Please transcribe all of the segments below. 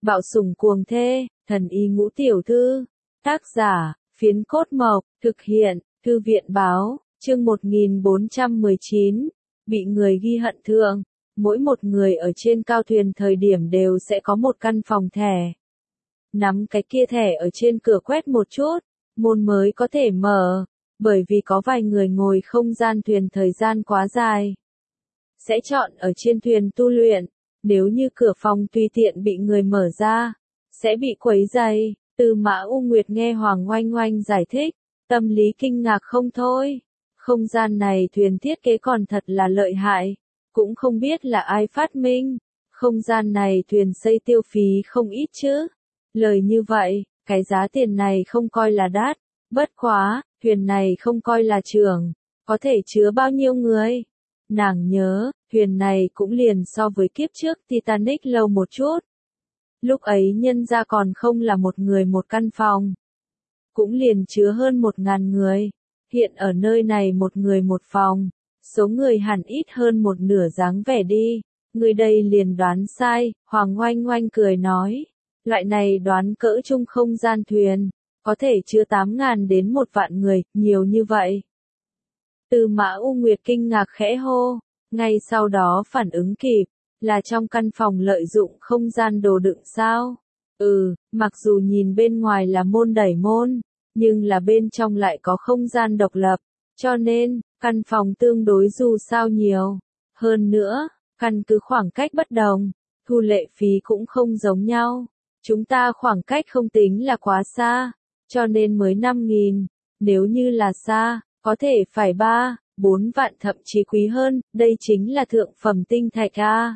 Bạo sủng cuồng thê, thần y ngũ tiểu thư. Tác giả, Phiến Cốt Mộc, thực hiện, Thư viện báo, chương 1419, bị người ghi hận thượng. Mỗi một người ở trên cao thuyền thời điểm đều sẽ có một căn phòng thẻ. Nắm cái kia thẻ ở trên cửa quét một chút, môn mới có thể mở, bởi vì có vài người ngồi không gian thuyền thời gian quá dài. Sẽ chọn ở trên thuyền tu luyện, nếu như cửa phòng tùy tiện bị người mở ra, sẽ bị quấy rầy. Tư Mã U Nguyệt nghe Hoàng Oanh Oanh giải thích, tâm lý kinh ngạc không thôi. Không gian này thuyền thiết kế còn thật là lợi hại, cũng không biết là ai phát minh. Không gian này thuyền xây tiêu phí không ít chứ. Lời như vậy, cái giá tiền này không coi là đắt, bất quá, thuyền này không coi là trường, có thể chứa bao nhiêu người. Nàng nhớ, thuyền này cũng liền so với kiếp trước Titanic lâu một chút. Lúc ấy nhân ra còn không là một người một căn phòng, cũng liền chứa hơn 1000 người. Hiện ở nơi này một người một phòng, số người hẳn ít hơn một nửa dáng vẻ đi. Người đây liền đoán sai, Hoàng Oanh Oanh cười nói. Loại này đoán cỡ chung không gian thuyền, có thể chứa 8000 đến 1 vạn người, nhiều như vậy. Tư Mã U Nguyệt kinh ngạc khẽ hô, ngay sau đó phản ứng kịp, là trong căn phòng lợi dụng không gian đồ đựng sao? Mặc dù nhìn bên ngoài là môn đẩy môn, nhưng là bên trong lại có không gian độc lập, cho nên, căn phòng tương đối dù sao nhiều. Hơn nữa, căn cứ khoảng cách bất đồng, thu lệ phí cũng không giống nhau. Chúng ta khoảng cách không tính là quá xa, cho nên mới 5000, nếu như là xa, có thể phải 3-4 vạn thậm chí quý hơn, đây chính là thượng phẩm tinh thạch a.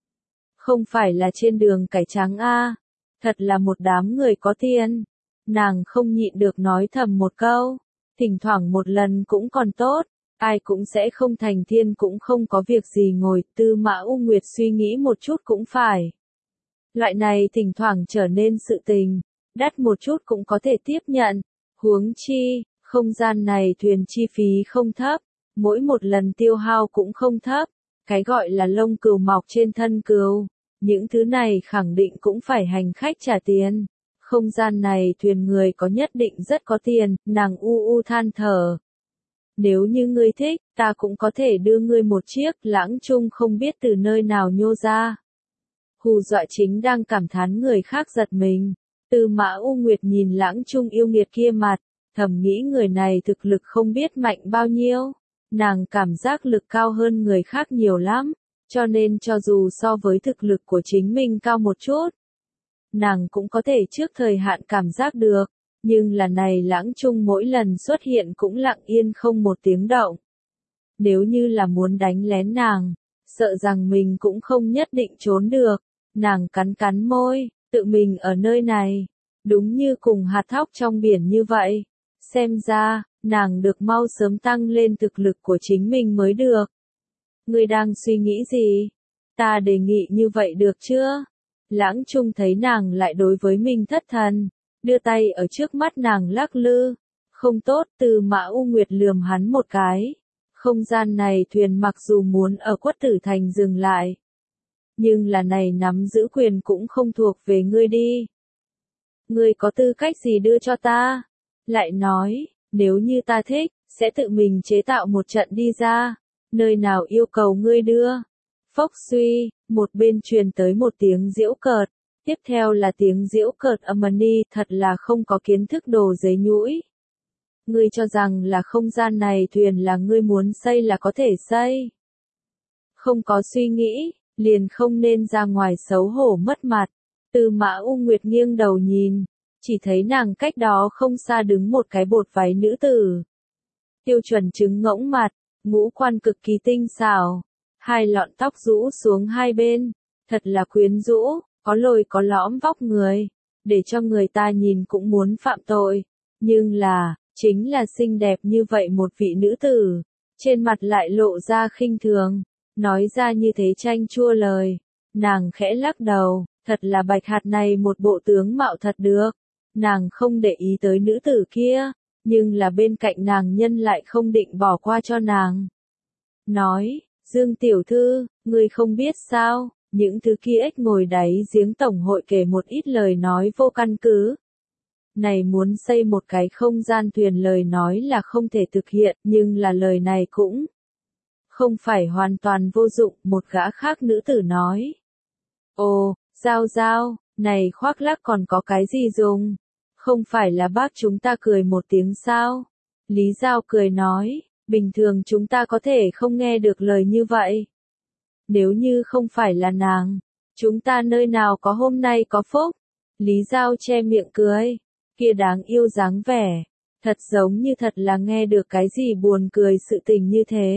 Không phải là trên đường cải trắng a. Thật là một đám người có tiền. Nàng không nhịn được nói thầm một câu, thỉnh thoảng một lần cũng còn tốt, ai cũng sẽ không thành thiên cũng không có việc gì ngồi. Tư Mã U Nguyệt suy nghĩ một chút cũng phải. Loại này thỉnh thoảng trở nên sự tình, đắt một chút cũng có thể tiếp nhận. Huống chi, không gian này thuyền chi phí không thấp, mỗi một lần tiêu hao cũng không thấp. Cái gọi là lông cừu mọc trên thân cừu, những thứ này khẳng định cũng phải hành khách trả tiền. Không gian này thuyền người có nhất định rất có tiền, nàng u than thở. Nếu như ngươi thích, ta cũng có thể đưa ngươi một chiếc. Lãng Trung không biết từ nơi nào nhô ra. Hù dọa chính đang cảm thán người khác giật mình. Tư Mã U Nguyệt nhìn Lãng Trung yêu nghiệt kia mặt, thầm nghĩ người này thực lực không biết mạnh bao nhiêu. Nàng cảm giác lực cao hơn người khác nhiều lắm, cho nên cho dù so với thực lực của chính mình cao một chút, nàng cũng có thể trước thời hạn cảm giác được. Nhưng là này Lãng Trung mỗi lần xuất hiện cũng lặng yên không một tiếng động. Nếu như là muốn đánh lén nàng, sợ rằng mình cũng không nhất định trốn được. Nàng cắn cắn môi, tự mình ở nơi này, đúng như cùng hạt thóc trong biển như vậy. Xem ra, nàng được mau sớm tăng lên thực lực của chính mình mới được. Ngươi đang suy nghĩ gì? Ta đề nghị như vậy được chưa? Lãng Trung thấy nàng lại đối với mình thất thần, đưa tay ở trước mắt nàng lắc lư. Không tốt. Tư Mã U Nguyệt lườm hắn một cái. Không gian này thuyền mặc dù muốn ở Quất Tử Thành dừng lại, nhưng là này nắm giữ quyền cũng không thuộc về ngươi đi. Ngươi có tư cách gì đưa cho ta? Lại nói, nếu như ta thích, sẽ tự mình chế tạo một trận đi ra. Nơi nào yêu cầu ngươi đưa? Phốc suy, một bên truyền tới một tiếng giễu cợt. Tiếp theo là tiếng giễu cợt Amani, thật là không có kiến thức đồ giấy nhũi. Ngươi cho rằng là không gian này thuyền là ngươi muốn xây là có thể xây. Không có suy nghĩ, liền không nên ra ngoài xấu hổ mất mặt. Tư Mã U Nguyệt nghiêng đầu nhìn, chỉ thấy nàng cách đó không xa đứng một cái bột váy nữ tử. Tiêu chuẩn trứng ngỗng mặt, ngũ quan cực kỳ tinh xảo, hai lọn tóc rũ xuống hai bên, thật là quyến rũ, có lồi có lõm vóc người, để cho người ta nhìn cũng muốn phạm tội. Nhưng là, chính là xinh đẹp như vậy một vị nữ tử, trên mặt lại lộ ra khinh thường, nói ra như thế chanh chua lời. Nàng khẽ lắc đầu, thật là bạch hạt này một bộ tướng mạo thật được. Nàng không để ý tới nữ tử kia, nhưng là bên cạnh nàng nhân lại không định bỏ qua cho nàng. Nói, Dương tiểu thư, ngươi không biết sao, Những thứ kia ếch ngồi đáy giếng tổng hội kể một ít lời nói vô căn cứ. Này muốn xây một cái không gian thuyền lời nói là không thể thực hiện, nhưng là lời này cũng không phải hoàn toàn vô dụng, một gã khác nữ tử nói. Ồ, Giao Giao, này khoác lác còn có cái gì dùng? Không phải là bác chúng ta cười một tiếng sao? Lý Giao cười nói, bình thường chúng ta có thể không nghe được lời như vậy. Nếu như không phải là nàng, chúng ta nơi nào có hôm nay có phúc. Lý Giao che miệng cười, kia đáng yêu dáng vẻ, thật giống như thật là nghe được cái gì buồn cười sự tình như thế.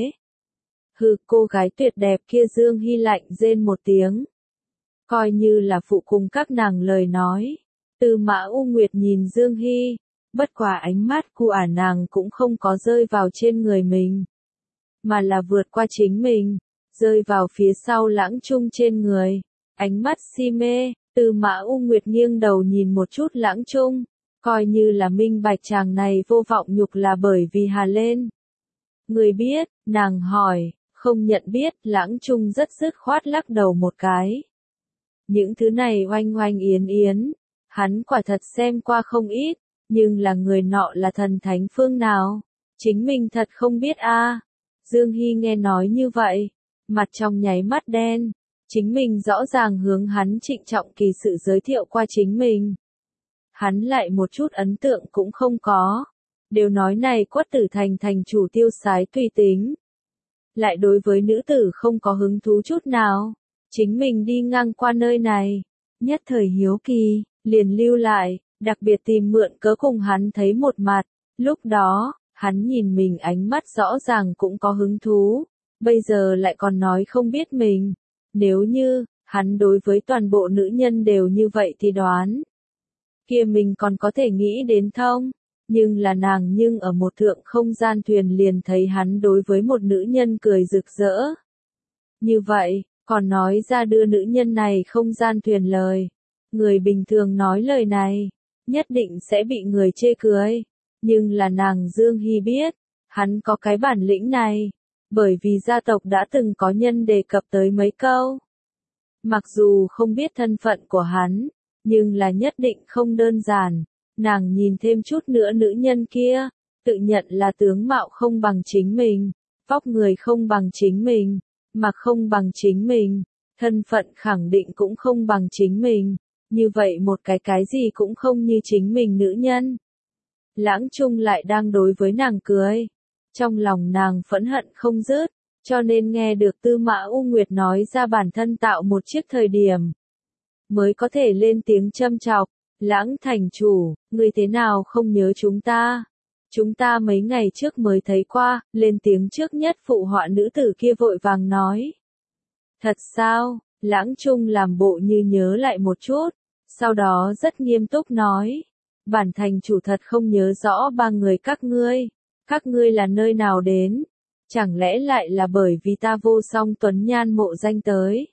Hừ, cô gái tuyệt đẹp kia Dương Hy lạnh rên một tiếng. Coi như là phụ cùng các nàng lời nói. Tư Mã U Nguyệt nhìn Dương Hy, bất quả ánh mắt của nàng cũng không có rơi vào trên người mình, mà là vượt qua chính mình, rơi vào phía sau Lãng Trung trên người. Ánh mắt si mê, Tư Mã U Nguyệt nghiêng đầu nhìn một chút Lãng Trung, coi như là minh bạch chàng này vô vọng nhục là bởi vì Hà lên. Người biết, nàng hỏi, không nhận biết, Lãng Trung rất dứt khoát lắc đầu một cái. Những thứ này oanh oanh yến yến, hắn quả thật xem qua không ít, nhưng là người nọ là thần thánh phương nào, chính mình thật không biết a. Dương Hy nghe nói như vậy, mặt trong nháy mắt đen, chính mình rõ ràng hướng hắn trịnh trọng kỳ sự giới thiệu qua chính mình. Hắn lại một chút ấn tượng cũng không có, đều nói này Quất Tử Thành thành chủ tiêu sái tùy tính. Lại đối với nữ tử không có hứng thú chút nào, chính mình đi ngang qua nơi này, nhất thời hiếu kỳ, liền lưu lại, đặc biệt tìm mượn cớ cùng hắn thấy một mặt, lúc đó, hắn nhìn mình ánh mắt rõ ràng cũng có hứng thú, bây giờ lại còn nói không biết mình, nếu như, hắn đối với toàn bộ nữ nhân đều như vậy thì đoán, kia mình còn có thể nghĩ đến thông, nhưng là nàng nhưng ở một thượng không gian thuyền liền thấy hắn đối với một nữ nhân cười rực rỡ. Như vậy, còn nói ra đưa nữ nhân này không gian thuyền lời. Người bình thường nói lời này, nhất định sẽ bị người chê cười. Nhưng là nàng Dương Hy biết, hắn có cái bản lĩnh này, bởi vì gia tộc đã từng có nhân đề cập tới mấy câu. Mặc dù không biết thân phận của hắn, nhưng là nhất định không đơn giản. Nàng nhìn thêm chút nữa nữ nhân kia, tự nhận là tướng mạo không bằng chính mình, vóc người không bằng chính mình, mặc không bằng chính mình, thân phận khẳng định cũng không bằng chính mình, như vậy một cái gì cũng không như chính mình nữ nhân. Lãng Trung lại đang đối với nàng cười, trong lòng nàng phẫn hận không dứt, cho nên nghe được Tư Mã U Nguyệt nói ra bản thân tạo một chiếc thời điểm, mới có thể lên tiếng châm chọc. Lãng thành chủ, người thế nào không nhớ chúng ta? Chúng ta mấy ngày trước mới thấy qua, lên tiếng trước nhất phụ họa nữ tử kia vội vàng nói. Thật sao? Lãng Trung làm bộ như nhớ lại một chút, sau đó rất nghiêm túc nói. Bản thành chủ thật không nhớ rõ ba người các ngươi là nơi nào đến? Chẳng lẽ lại là bởi vì ta vô song tuấn nhan mộ danh tới?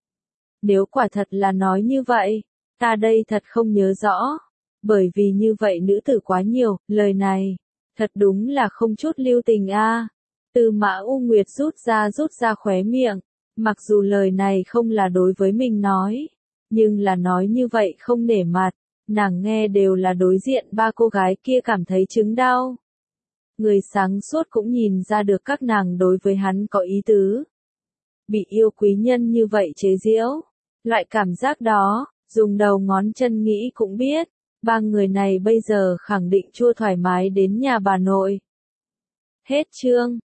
Nếu quả thật là nói như vậy, ta đây thật không nhớ rõ, bởi vì như vậy nữ tử quá nhiều, lời này, thật đúng là không chút lưu tình a. Tư Mã U Nguyệt rút ra khóe miệng, mặc dù lời này không là đối với mình nói, nhưng là nói như vậy không nể mặt, nàng nghe đều là đối diện ba cô gái kia cảm thấy chứng đau. Người sáng suốt cũng nhìn ra được các nàng đối với hắn có ý tứ. Bị yêu quý nhân như vậy chế giễu, loại cảm giác đó, dùng đầu ngón chân nghĩ cũng biết, ba người này bây giờ khẳng định chưa thoải mái đến nhà bà nội. Hết chương.